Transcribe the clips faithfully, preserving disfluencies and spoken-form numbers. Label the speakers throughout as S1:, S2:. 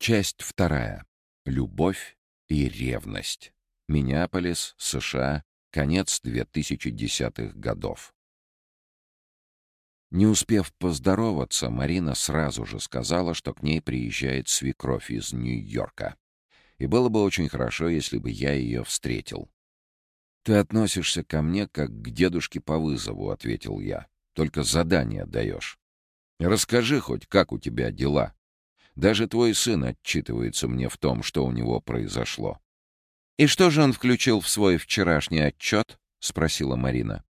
S1: Часть вторая. Любовь и ревность. Миннеаполис, США. Конец две тысячи десятых годов. Не успев поздороваться, Марина сразу же сказала, что к ней приезжает свекровь из Нью-Йорка. И было бы очень хорошо, если бы я ее встретил. «Ты относишься ко мне как к дедушке по вызову», — ответил я. «Только задание даешь. Расскажи хоть, как у тебя дела. Даже твой сын отчитывается мне в том, что у него произошло». «И что же он включил в свой вчерашний отчет?» — спросила Марина.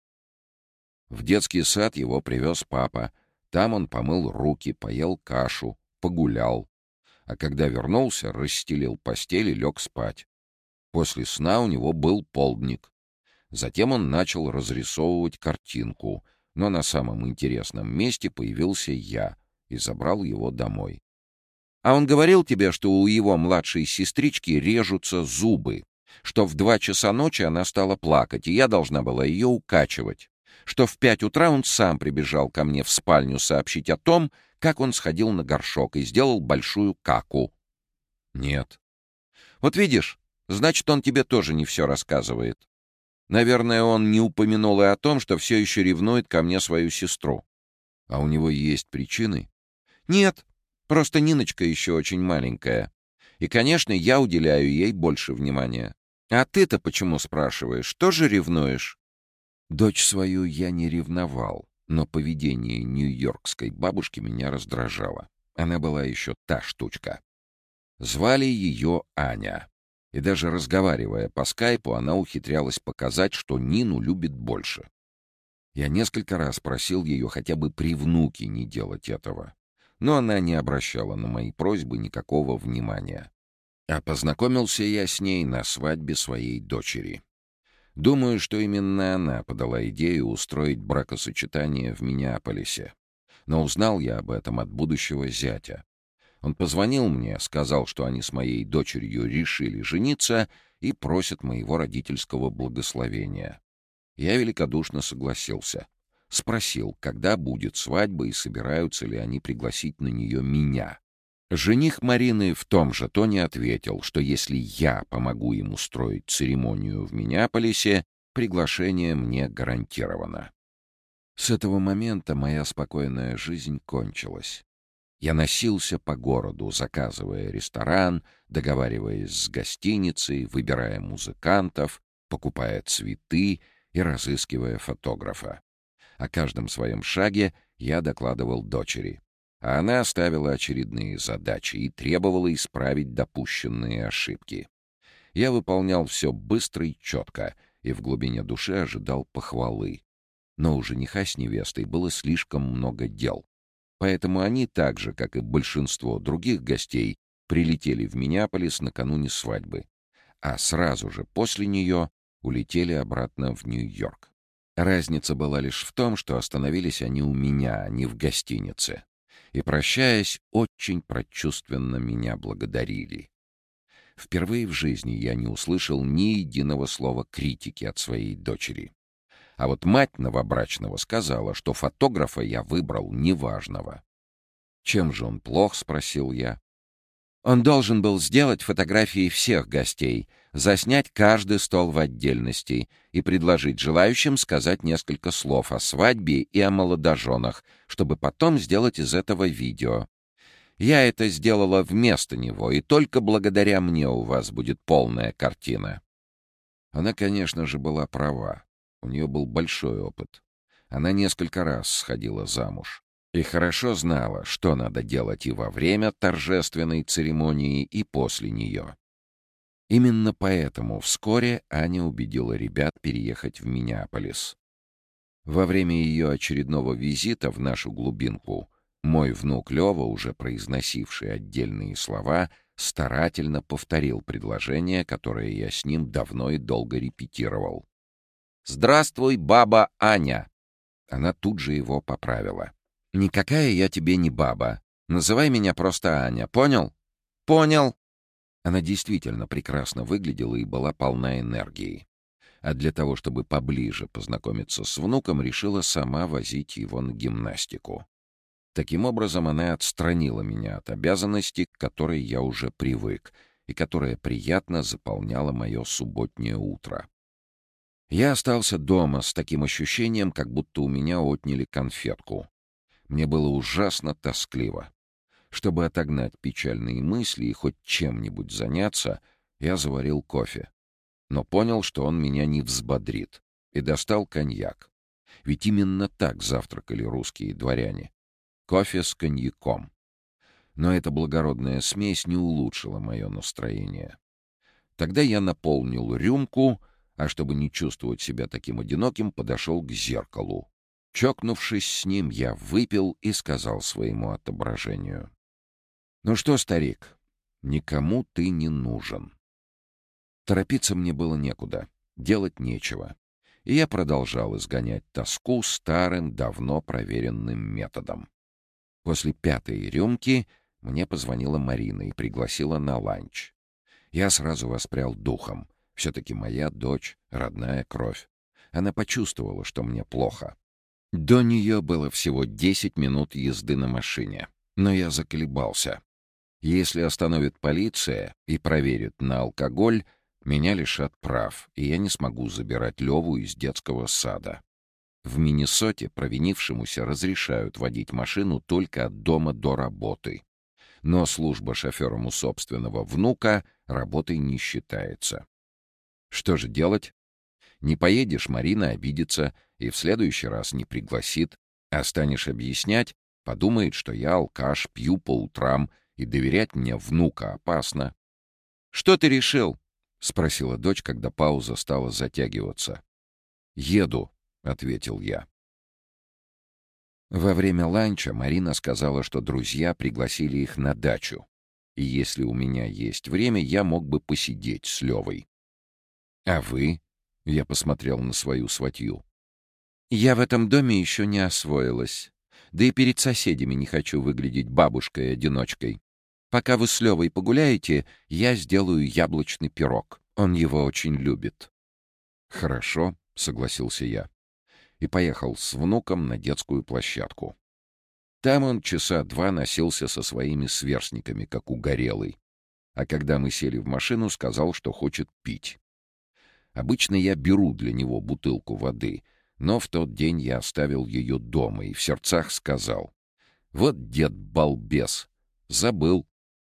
S1: В детский сад его привез папа. Там он помыл руки, поел кашу, погулял. А когда вернулся, расстелил постель и лег спать. После сна у него был полдник. Затем он начал разрисовывать картинку, но на самом интересном месте появился я и забрал его домой. «А он говорил тебе, что у его младшей сестрички режутся зубы, что в два часа ночи она стала плакать, и я должна была ее укачивать, что в пять утра он сам прибежал ко мне в спальню сообщить о том, как он сходил на горшок и сделал большую каку?» «Нет». «Вот видишь, значит, он тебе тоже не все рассказывает. Наверное, он не упомянул и о том, что все еще ревнует ко мне свою сестру». «А у него есть причины?» «Нет, просто Ниночка еще очень маленькая. И, конечно, я уделяю ей больше внимания. А ты-то почему спрашиваешь? Тоже ревнуешь?» Дочь свою я не ревновал, но поведение нью-йоркской бабушки меня раздражало. Она была еще та штучка. Звали ее Аня. И даже разговаривая по скайпу, она ухитрялась показать, что Нину любит больше. Я несколько раз просил ее хотя бы при внуке не делать этого, но она не обращала на мои просьбы никакого внимания. А познакомился я с ней на свадьбе своей дочери. Думаю, что именно она подала идею устроить бракосочетание в Миннеаполисе. Но узнал я об этом от будущего зятя. Он позвонил мне, сказал, что они с моей дочерью решили жениться и просят моего родительского благословения. Я великодушно согласился. Спросил, когда будет свадьба и собираются ли они пригласить на нее меня. Жених Марины в том же тоне ответил, что если я помогу им устроить церемонию в Миннеаполисе, приглашение мне гарантировано. С этого момента моя спокойная жизнь кончилась. Я носился по городу, заказывая ресторан, договариваясь с гостиницей, выбирая музыкантов, покупая цветы и разыскивая фотографа. О каждом своем шаге я докладывал дочери, а она ставила очередные задачи и требовала исправить допущенные ошибки. Я выполнял все быстро и четко, и в глубине души ожидал похвалы. Но у жениха с невестой было слишком много дел. Поэтому они, так же, как и большинство других гостей, прилетели в Миннеаполис накануне свадьбы, а сразу же после нее улетели обратно в Нью-Йорк. Разница была лишь в том, что остановились они у меня, а не в гостинице. И, прощаясь, очень прочувственно меня благодарили. Впервые в жизни я не услышал ни единого слова критики от своей дочери. А вот мать новобрачного сказала, что фотографа я выбрал неважного. «Чем же он плох?» — спросил я. «Он должен был сделать фотографии всех гостей, заснять каждый стол в отдельности и предложить желающим сказать несколько слов о свадьбе и о молодоженах, чтобы потом сделать из этого видео. Я это сделала вместо него, и только благодаря мне у вас будет полная картина». Она, конечно же, была права. У нее был большой опыт. Она несколько раз сходила замуж и хорошо знала, что надо делать и во время торжественной церемонии, и после нее. Именно поэтому вскоре Аня убедила ребят переехать в Миннеаполис. Во время ее очередного визита в нашу глубинку мой внук Лёва, уже произносивший отдельные слова, старательно повторил предложение, которое я с ним давно и долго репетировал. «Здравствуй, баба Аня!» Она тут же его поправила. «Никакая я тебе не баба. Называй меня просто Аня. Понял?» «Понял!» Она действительно прекрасно выглядела и была полна энергии. А для того, чтобы поближе познакомиться с внуком, решила сама возить его на гимнастику. Таким образом, она отстранила меня от обязанности, к которой я уже привык, и которая приятно заполняла мое субботнее утро. Я остался дома с таким ощущением, как будто у меня отняли конфетку. Мне было ужасно тоскливо. Чтобы отогнать печальные мысли и хоть чем-нибудь заняться, я заварил кофе. Но понял, что он меня не взбодрит, и достал коньяк. Ведь именно так завтракали русские дворяне. Кофе с коньяком. Но эта благородная смесь не улучшила мое настроение. Тогда я наполнил рюмку, а чтобы не чувствовать себя таким одиноким, подошел к зеркалу. Чокнувшись с ним, я выпил и сказал своему отображению: «Ну что, старик, никому ты не нужен». Торопиться мне было некуда, делать нечего. И я продолжал изгонять тоску старым, давно проверенным методом. После пятой рюмки мне позвонила Марина и пригласила на ланч. Я сразу воспрял духом. Все-таки моя дочь — родная кровь. Она почувствовала, что мне плохо. До нее было всего десять минут езды на машине. Но я заколебался. Если остановит полиция и проверит на алкоголь, меня лишат прав, и я не смогу забирать Леву из детского сада. В Миннесоте провинившемуся разрешают водить машину только от дома до работы. Но служба шофером у собственного внука работой не считается. Что же делать? Не поедешь, Марина обидится и в следующий раз не пригласит. А станешь объяснять, подумает, что я алкаш, пью по утрам, и доверять мне внука опасно. «Что ты решил?» — спросила дочь, когда пауза стала затягиваться. «Еду», — ответил я. Во время ланча Марина сказала, что друзья пригласили их на дачу, и если у меня есть время, я мог бы посидеть с Левой. «А вы?» — я посмотрел на свою сватью. «Я в этом доме еще не освоилась, да и перед соседями не хочу выглядеть бабушкой-одиночкой. Пока вы с Левой погуляете, я сделаю яблочный пирог. Он его очень любит». «Хорошо», — согласился я. И поехал с внуком на детскую площадку. Там он часа два носился со своими сверстниками, как угорелый. А когда мы сели в машину, сказал, что хочет пить. Обычно я беру для него бутылку воды, но в тот день я оставил ее дома и в сердцах сказал: «Вот дед-балбес! Забыл».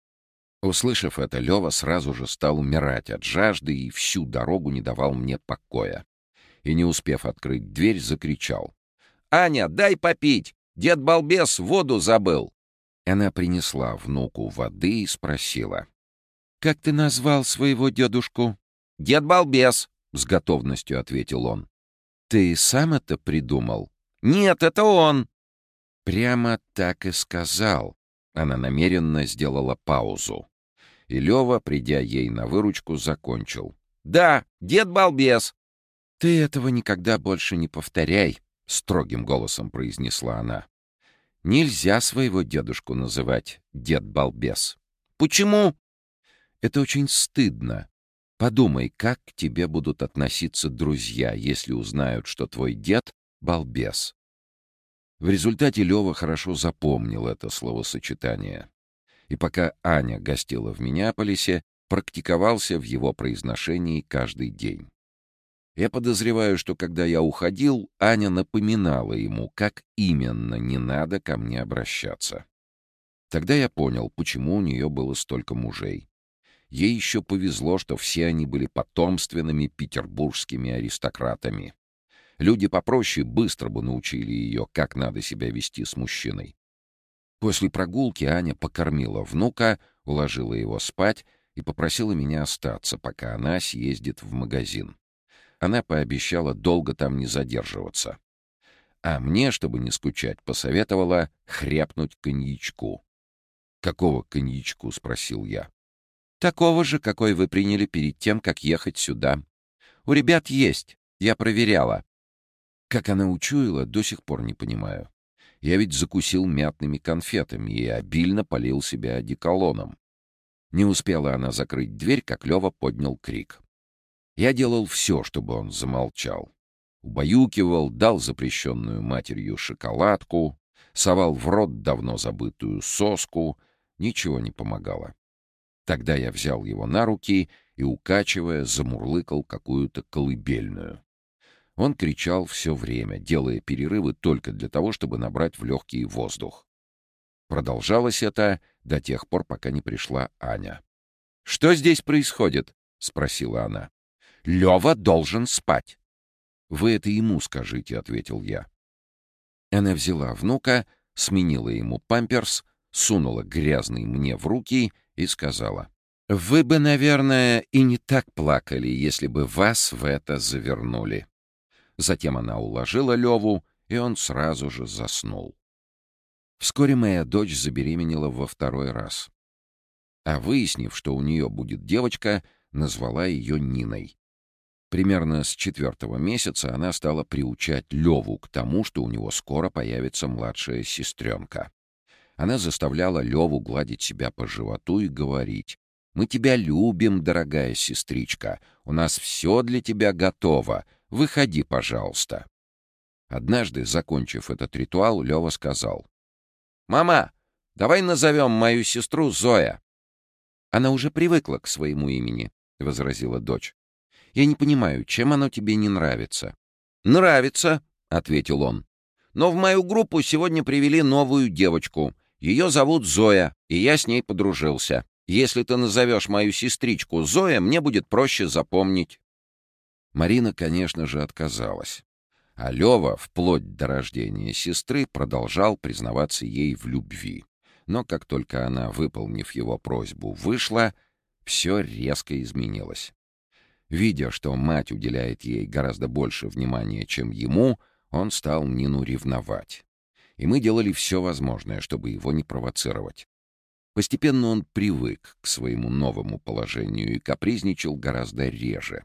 S1: Услышав это, Лева сразу же стал умирать от жажды и всю дорогу не давал мне покоя. И, не успев открыть дверь, закричал: «Аня, дай попить! Дед-балбес воду забыл!» Она принесла внуку воды и спросила: «Как ты назвал своего дедушку?» «Дед-балбес», — с готовностью ответил он. «Ты сам это придумал?» «Нет, это он!» Прямо так и сказал. Она намеренно сделала паузу. И Лева, придя ей на выручку, закончил: «Да, дед-балбес!» «Ты этого никогда больше не повторяй», — строгим голосом произнесла она. «Нельзя своего дедушку называть дед-балбес». «Почему?» «Это очень стыдно. Подумай, как к тебе будут относиться друзья, если узнают, что твой дед — балбес». В результате Лева хорошо запомнил это словосочетание. И пока Аня гостила в Миннеаполисе, практиковался в его произношении каждый день. Я подозреваю, что когда я уходил, Аня напоминала ему, как именно не надо ко мне обращаться. Тогда я понял, почему у нее было столько мужей. Ей еще повезло, что все они были потомственными петербургскими аристократами. Люди попроще быстро бы научили ее, как надо себя вести с мужчиной. После прогулки Аня покормила внука, уложила его спать и попросила меня остаться, пока она съездит в магазин. Она пообещала долго там не задерживаться. А мне, чтобы не скучать, посоветовала хряпнуть коньячку. «Какого коньячку?» — спросил я. «Такого же, какой вы приняли перед тем, как ехать сюда. У ребят есть, я проверяла». Как она учуяла, до сих пор не понимаю. Я ведь закусил мятными конфетами и обильно полил себя одеколоном. Не успела она закрыть дверь, как Лева поднял крик. Я делал все, чтобы он замолчал. Убаюкивал, дал запрещенную матерью шоколадку, Совал в рот давно забытую соску, ничего не помогало. Тогда я взял его на руки и, укачивая, замурлыкал какую-то колыбельную. Он кричал все время, делая перерывы только для того, чтобы набрать в легкий воздух. Продолжалось это до тех пор, пока не пришла Аня. «Что здесь происходит?» — спросила она. «Лёва должен спать». «Вы это ему скажите», — ответил я. Она взяла внука, сменила ему памперс, сунула грязный мне в руки и сказала: «Вы бы, наверное, и не так плакали, если бы вас в это завернули». Затем она уложила Леву, и он сразу же заснул. Вскоре моя дочь забеременела во второй раз. А выяснив, что у нее будет девочка, назвала ее Ниной. Примерно с четвертого месяца она стала приучать Леву к тому, что у него скоро появится младшая сестренка. Она заставляла Леву гладить себя по животу и говорить: «Мы тебя любим, дорогая сестричка, у нас все для тебя готово, выходи, пожалуйста». Однажды, закончив этот ритуал, Лева сказал: «Мама, давай назовем мою сестру Зоя». «Она уже привыкла к своему имени», — возразила дочь. «Я не понимаю, чем оно тебе не нравится?» «Нравится», — ответил он. «Но в мою группу сегодня привели новую девочку. Ее зовут Зоя, и я с ней подружился. Если ты назовешь мою сестричку Зоя, мне будет проще запомнить». Марина, конечно же, отказалась. А Лева, вплоть до рождения сестры, продолжал признаваться ей в любви. Но как только она, выполнив его просьбу, вышла, все резко изменилось. Видя, что мать уделяет ей гораздо больше внимания, чем ему, он стал Нину ревновать. И мы делали все возможное, чтобы его не провоцировать. Постепенно он привык к своему новому положению и капризничал гораздо реже.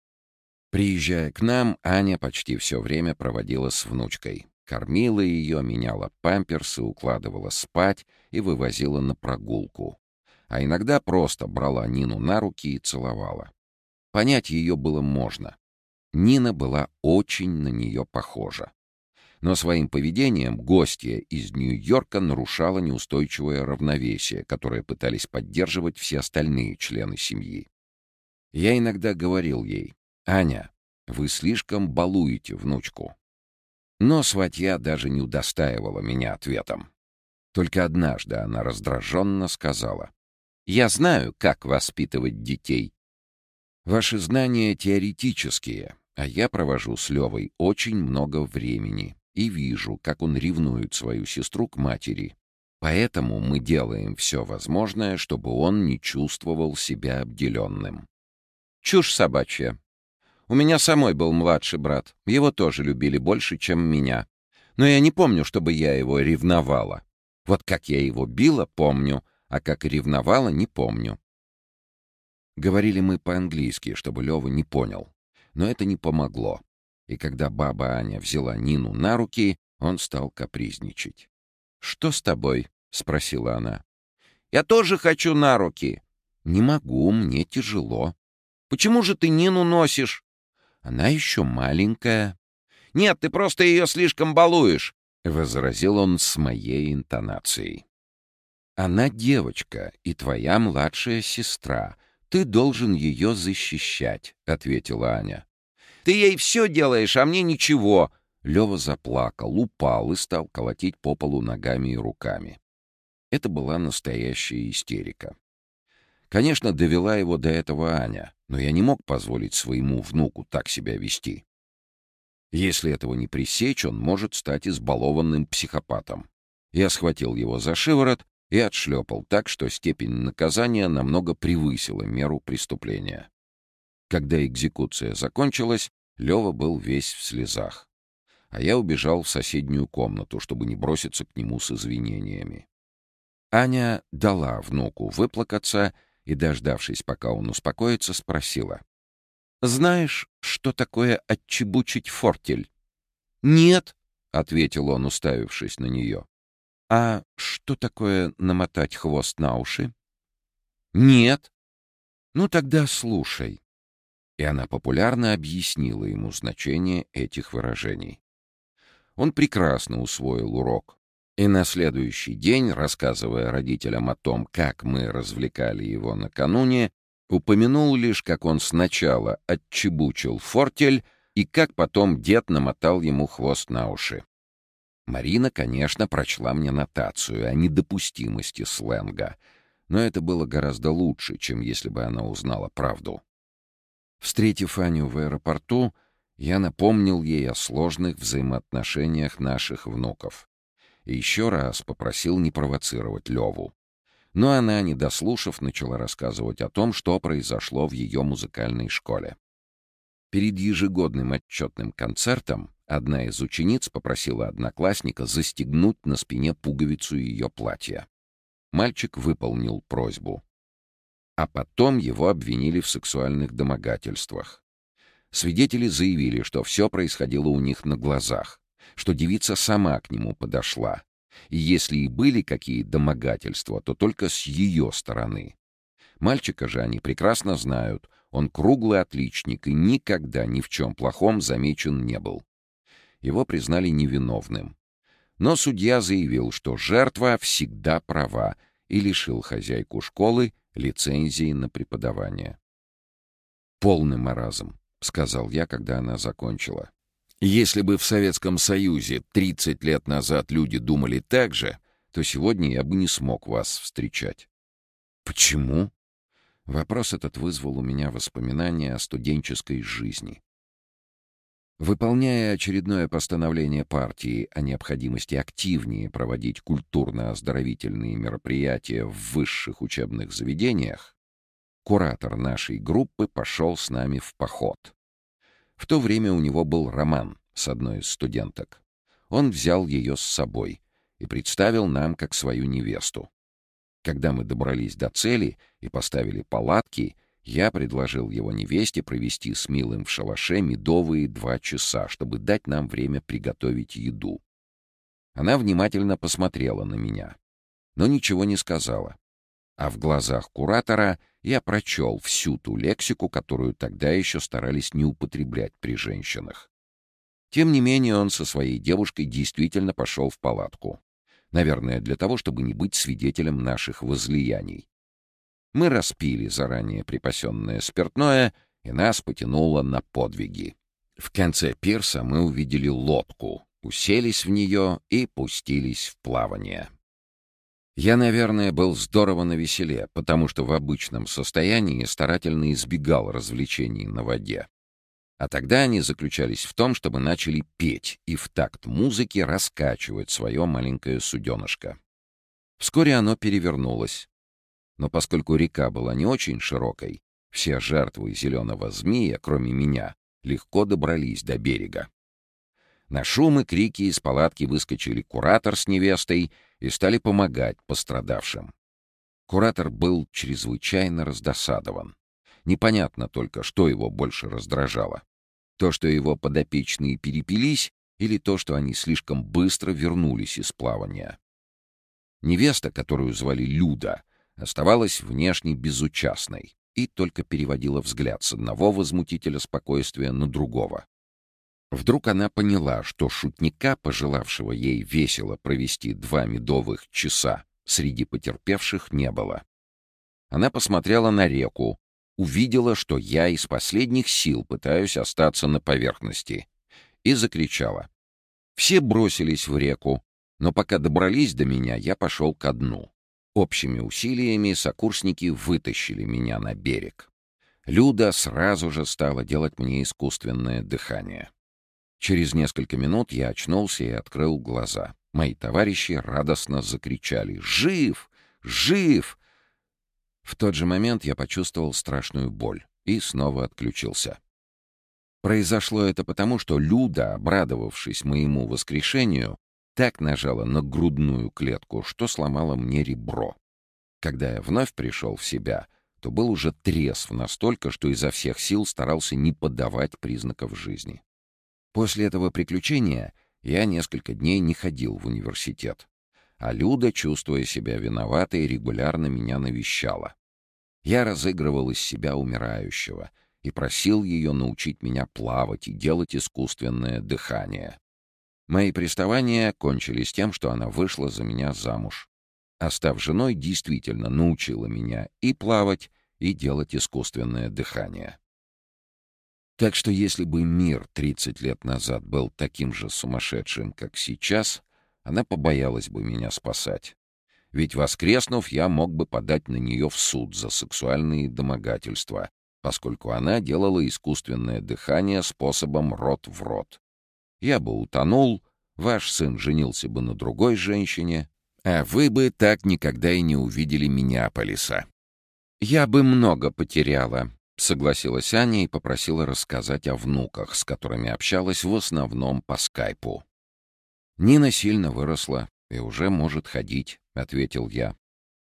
S1: Приезжая к нам, Аня почти все время проводила с внучкой. Кормила ее, меняла памперсы, укладывала спать и вывозила на прогулку. А иногда просто брала Нину на руки и целовала. Понять ее было можно. Нина была очень на нее похожа. Но своим поведением гостья из Нью-Йорка нарушала неустойчивое равновесие, которое пытались поддерживать все остальные члены семьи. Я иногда говорил ей: «Аня, вы слишком балуете внучку». Но сватья даже не удостаивала меня ответом. Только однажды она раздраженно сказала: «Я знаю, как воспитывать детей. Ваши знания теоретические, а я провожу с Левой очень много времени и вижу, как он ревнует свою сестру к матери. Поэтому мы делаем все возможное, чтобы он не чувствовал себя обделенным». Чушь собачья. У меня самой был младший брат. Его тоже любили больше, чем меня. Но я не помню, чтобы я его ревновала. Вот как я его била, помню, а как ревновала, не помню. Говорили мы по-английски, чтобы Лёва не понял. Но это не помогло. И когда баба Аня взяла Нину на руки, он стал капризничать. «Что с тобой?» — спросила она. «Я тоже хочу на руки». «Не могу, мне тяжело». «Почему же ты Нину носишь?» «Она еще маленькая». «Нет, ты просто ее слишком балуешь», — возразил он с моей интонацией. «Она девочка и твоя младшая сестра. Ты должен ее защищать», — ответила Аня. «Ты ей все делаешь, а мне ничего». Лева заплакал, упал и стал колотить по полу ногами и руками. Это была настоящая истерика. Конечно, довела его до этого Аня, но я не мог позволить своему внуку так себя вести. Если этого не пресечь, он может стать избалованным психопатом. Я схватил его за шиворот и отшлепал так, что степень наказания намного превысила меру преступления. Когда экзекуция закончилась, Лева был весь в слезах, а я убежал в соседнюю комнату, чтобы не броситься к нему с извинениями. Аня дала внуку выплакаться и, дождавшись, пока он успокоится, спросила: «Знаешь, что такое отчебучить фортель?» «Нет», — ответил он, уставившись на нее. «А что такое намотать хвост на уши?» «Нет». «Ну тогда слушай». И она популярно объяснила ему значение этих выражений. Он прекрасно усвоил урок. И на следующий день, рассказывая родителям о том, как мы развлекали его накануне, упомянул лишь, как он сначала отчебучил фортель и как потом дед намотал ему хвост на уши. Марина, конечно, прочла мне нотацию о недопустимости сленга, но это было гораздо лучше, чем если бы она узнала правду. Встретив Аню в аэропорту, я напомнил ей о сложных взаимоотношениях наших внуков. И еще раз попросил не провоцировать Леву. Но она, не дослушав, начала рассказывать о том, что произошло в ее музыкальной школе. Перед ежегодным отчетным концертом одна из учениц попросила одноклассника застегнуть на спине пуговицу ее платья. Мальчик выполнил просьбу. А потом его обвинили в сексуальных домогательствах. Свидетели заявили, что все происходило у них на глазах, что девица сама к нему подошла. И если и были какие домогательства, то только с ее стороны. Мальчика же они прекрасно знают, он круглый отличник и никогда ни в чем плохом замечен не был. Его признали невиновным. Но судья заявил, что жертва всегда права, и лишил хозяйку школы лицензии на преподавание. «Полный маразм», — сказал я, когда она закончила. «Если бы в Советском Союзе тридцать лет назад люди думали так же, то сегодня я бы не смог вас встречать». «Почему?» Вопрос этот вызвал у меня воспоминания о студенческой жизни. Выполняя очередное постановление партии о необходимости активнее проводить культурно-оздоровительные мероприятия в высших учебных заведениях, куратор нашей группы пошел с нами в поход. В то время у него был роман с одной из студенток. Он взял ее с собой и представил нам как свою невесту. Когда мы добрались до цели и поставили палатки, я предложил его невесте провести с Милым в шалаше медовые два часа, чтобы дать нам время приготовить еду. Она внимательно посмотрела на меня, но ничего не сказала. А в глазах куратора я прочел всю ту лексику, которую тогда еще старались не употреблять при женщинах. Тем не менее, он со своей девушкой действительно пошел в палатку. Наверное, для того, чтобы не быть свидетелем наших возлияний. Мы распили заранее припасенное спиртное, и нас потянуло на подвиги. В конце пирса мы увидели лодку, уселись в нее и пустились в плавание. Я, наверное, был здорово навеселе, потому что в обычном состоянии старательно избегал развлечений на воде. А тогда они заключались в том, чтобы начали петь и в такт музыки раскачивать свое маленькое суденышко. Вскоре оно перевернулось. Но поскольку река была не очень широкой, все жертвы зеленого змея, кроме меня, легко добрались до берега. На шум и крики из палатки выскочили куратор с невестой и стали помогать пострадавшим. Куратор был чрезвычайно раздосадован. Непонятно только, что его больше раздражало. То, что его подопечные перепились, или то, что они слишком быстро вернулись из плавания. Невеста, которую звали Люда, оставалась внешне безучастной и только переводила взгляд с одного возмутителя спокойствия на другого. Вдруг она поняла, что шутника, пожелавшего ей весело провести два медовых часа, среди потерпевших не было. Она посмотрела на реку, увидела, что я из последних сил пытаюсь остаться на поверхности, и закричала. Все бросились в реку, но пока добрались до меня, я пошел ко дну. Общими усилиями сокурсники вытащили меня на берег. Люда сразу же стала делать мне искусственное дыхание. Через несколько минут я очнулся и открыл глаза. Мои товарищи радостно закричали: «Жив! Жив!» В тот же момент я почувствовал страшную боль и снова отключился. Произошло это потому, что Люда, обрадовавшись моему воскрешению, так нажала на грудную клетку, что сломала мне ребро. Когда я вновь пришел в себя, то был уже трезв настолько, что изо всех сил старался не подавать признаков жизни. После этого приключения я несколько дней не ходил в университет, а Люда, чувствуя себя виноватой, регулярно меня навещала. Я разыгрывал из себя умирающего и просил ее научить меня плавать и делать искусственное дыхание. Мои приставания кончились тем, что она вышла за меня замуж. А став женой, действительно научила меня и плавать, и делать искусственное дыхание. Так что если бы мир тридцать лет назад был таким же сумасшедшим, как сейчас, она побоялась бы меня спасать. Ведь, воскреснув, я мог бы подать на нее в суд за сексуальные домогательства, поскольку она делала искусственное дыхание способом рот в рот. Я бы утонул, ваш сын женился бы на другой женщине, а вы бы так никогда и не увидели Миннеаполиса. «Я бы много потеряла», — согласилась Аня и попросила рассказать о внуках, с которыми общалась в основном по скайпу. «Нина сильно выросла и уже может ходить», — ответил я.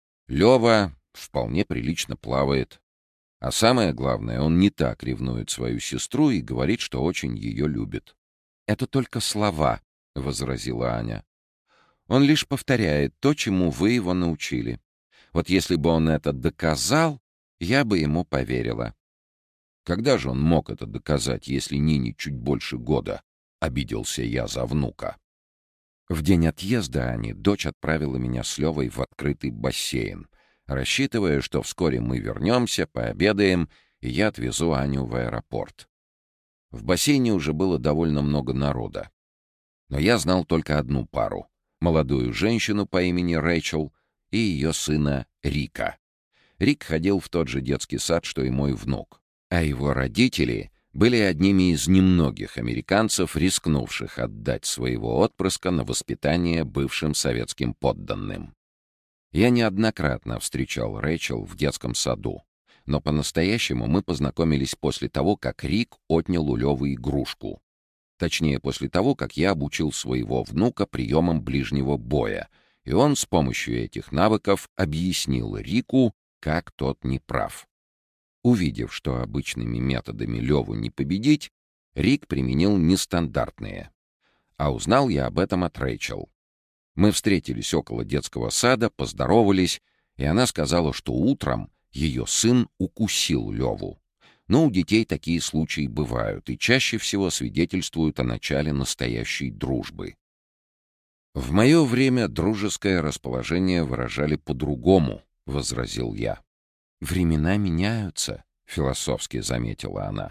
S1: «Лёва вполне прилично плавает. А самое главное, он не так ревнует свою сестру и говорит, что очень ее любит». «Это только слова», — возразила Аня. «Он лишь повторяет то, чему вы его научили. Вот если бы он это доказал, я бы ему поверила». «Когда же он мог это доказать, если Нине чуть больше года?» — обиделся я за внука. В день отъезда Ани дочь отправила меня с Левой в открытый бассейн, рассчитывая, что вскоре мы вернемся, пообедаем, и я отвезу Аню в аэропорт. В бассейне уже было довольно много народа. Но я знал только одну пару — молодую женщину по имени Рэйчел и ее сына Рика. Рик ходил в тот же детский сад, что и мой внук, а его родители были одними из немногих американцев, рискнувших отдать своего отпрыска на воспитание бывшим советским подданным. Я неоднократно встречал Рэйчел в детском саду, но по-настоящему мы познакомились после того, как Рик отнял у Лёвы игрушку. Точнее, после того, как я обучил своего внука приемам ближнего боя, и он с помощью этих навыков объяснил Рику, как тот не прав. Увидев, что обычными методами Леву не победить, Рик применил нестандартные. А узнал я об этом от Рэйчел. Мы встретились около детского сада, поздоровались, и она сказала, что утром ее сын укусил Леву. Но у детей такие случаи бывают и чаще всего свидетельствуют о начале настоящей дружбы. «В мое время дружеское расположение выражали по-другому», — возразил я. «Времена меняются», — философски заметила она.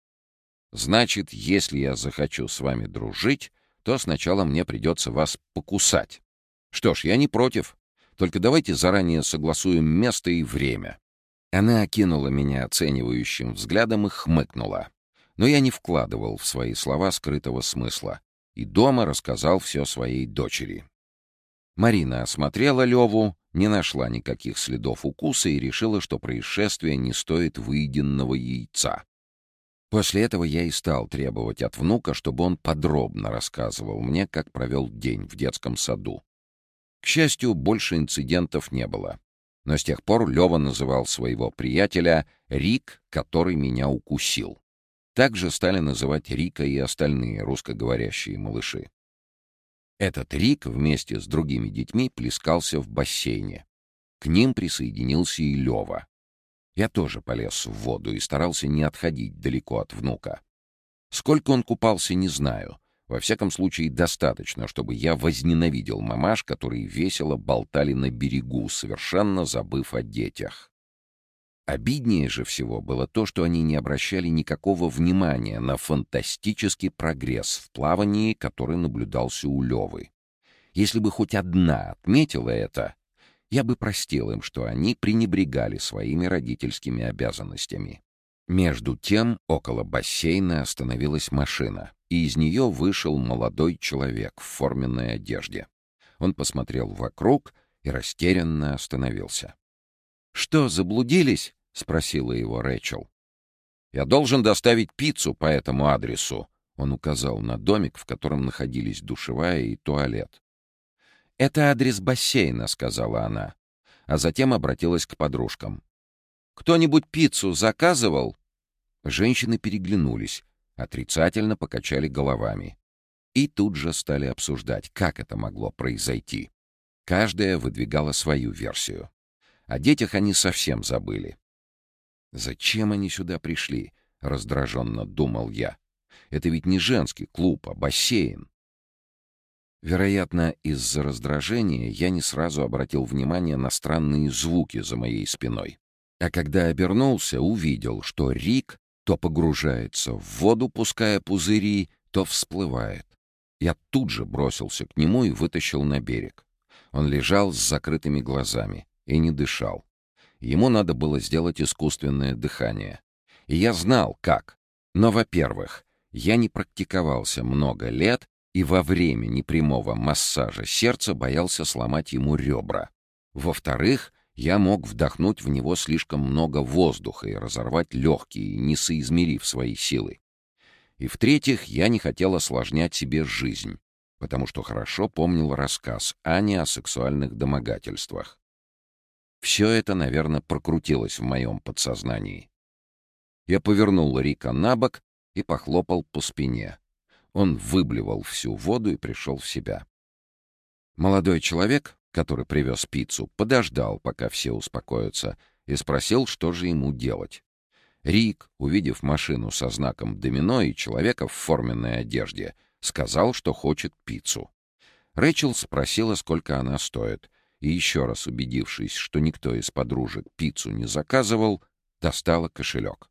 S1: «Значит, если я захочу с вами дружить, то сначала мне придется вас покусать. Что ж, я не против. Только давайте заранее согласуем место и время». Она окинула меня оценивающим взглядом и хмыкнула. Но я не вкладывал в свои слова скрытого смысла и дома рассказал все своей дочери. Марина осмотрела Леву, не нашла никаких следов укуса и решила, что происшествие не стоит выеденного яйца. После этого я и стал требовать от внука, чтобы он подробно рассказывал мне, как провел день в детском саду. К счастью, больше инцидентов не было. Но с тех пор Лева называл своего приятеля Рик, который меня укусил. Также стали называть Рика и остальные русскоговорящие малыши. Этот Рик вместе с другими детьми плескался в бассейне. К ним присоединился и Лева. Я тоже полез в воду и старался не отходить далеко от внука. Сколько он купался, не знаю. Во всяком случае, достаточно, чтобы я возненавидел мамаш, которые весело болтали на берегу, совершенно забыв о детях. Обиднее же всего было то, что они не обращали никакого внимания на фантастический прогресс в плавании, который наблюдался у Левы. Если бы хоть одна отметила это, я бы простил им, что они пренебрегали своими родительскими обязанностями. Между тем, около бассейна остановилась машина, и из нее вышел молодой человек в форменной одежде. Он посмотрел вокруг и растерянно остановился. «Что, заблудились?» — спросила его Рэйчел. «Я должен доставить пиццу по этому адресу», — он указал на домик, в котором находились душевая и туалет. «Это адрес бассейна», — сказала она, а затем обратилась к подружкам. «Кто-нибудь пиццу заказывал?» Женщины переглянулись, отрицательно покачали головами. И тут же стали обсуждать, как это могло произойти. Каждая выдвигала свою версию. О детях они совсем забыли. «Зачем они сюда пришли?» — раздраженно думал я. «Это ведь не женский клуб, а бассейн». Вероятно, из-за раздражения я не сразу обратил внимание на странные звуки за моей спиной. А когда обернулся, увидел, что Рик то погружается в воду, пуская пузыри, то всплывает. Я тут же бросился к нему и вытащил на берег. Он лежал с закрытыми глазами и не дышал. Ему надо было сделать искусственное дыхание. И я знал, как. Но, во-первых, я не практиковался много лет и во время непрямого массажа сердца боялся сломать ему ребра. Во-вторых, я мог вдохнуть в него слишком много воздуха и разорвать легкие, не соизмерив свои силы. И в-третьих, я не хотел осложнять себе жизнь, потому что хорошо помнил рассказ Ани о сексуальных домогательствах. Все это, наверное, прокрутилось в моем подсознании. Я повернул Рика на бок и похлопал по спине. Он выблевал всю воду и пришел в себя. Молодой человек, который привез пиццу, подождал, пока все успокоятся, и спросил, что же ему делать. Рик, увидев машину со знаком домино и человека в форменной одежде, сказал, что хочет пиццу. Рэйчел спросила, сколько она стоит, и еще раз убедившись, что никто из подружек пиццу не заказывал, достала кошелек.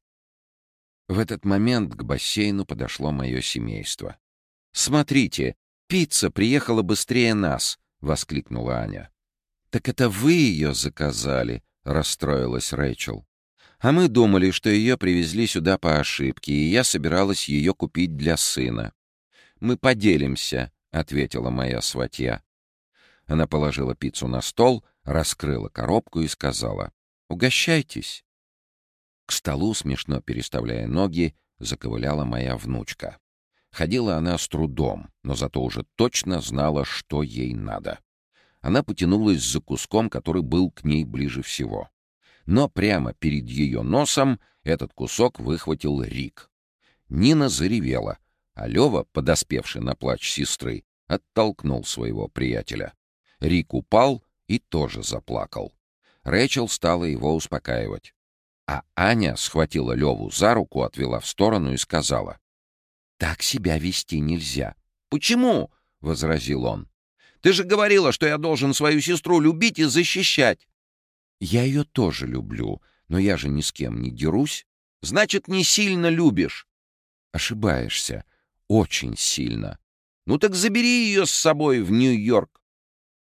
S1: В этот момент к бассейну подошло мое семейство. «Смотрите, пицца приехала быстрее нас!» — воскликнула Аня. «Так это вы ее заказали?» — расстроилась Рэйчел. «А мы думали, что ее привезли сюда по ошибке, и я собиралась ее купить для сына». «Мы поделимся», — ответила моя сватья. Она положила пиццу на стол, раскрыла коробку и сказала: «Угощайтесь». К столу, смешно переставляя ноги, заковыляла моя внучка. Ходила она с трудом, но зато уже точно знала, что ей надо. Она потянулась за куском, который был к ней ближе всего. Но прямо перед ее носом этот кусок выхватил Рик. Нина заревела, а Лёва, подоспевший на плач сестры, оттолкнул своего приятеля. Рик упал и тоже заплакал. Рэйчел стала его успокаивать. А Аня схватила Лёву за руку, отвела в сторону и сказала: «Так себя вести нельзя». «Почему?» — возразил он. «Ты же говорила, что я должен свою сестру любить и защищать». «Я ее тоже люблю, но я же ни с кем не дерусь». «Значит, не сильно любишь». «Ошибаешься. Очень сильно». «Ну так забери ее с собой в Нью-Йорк».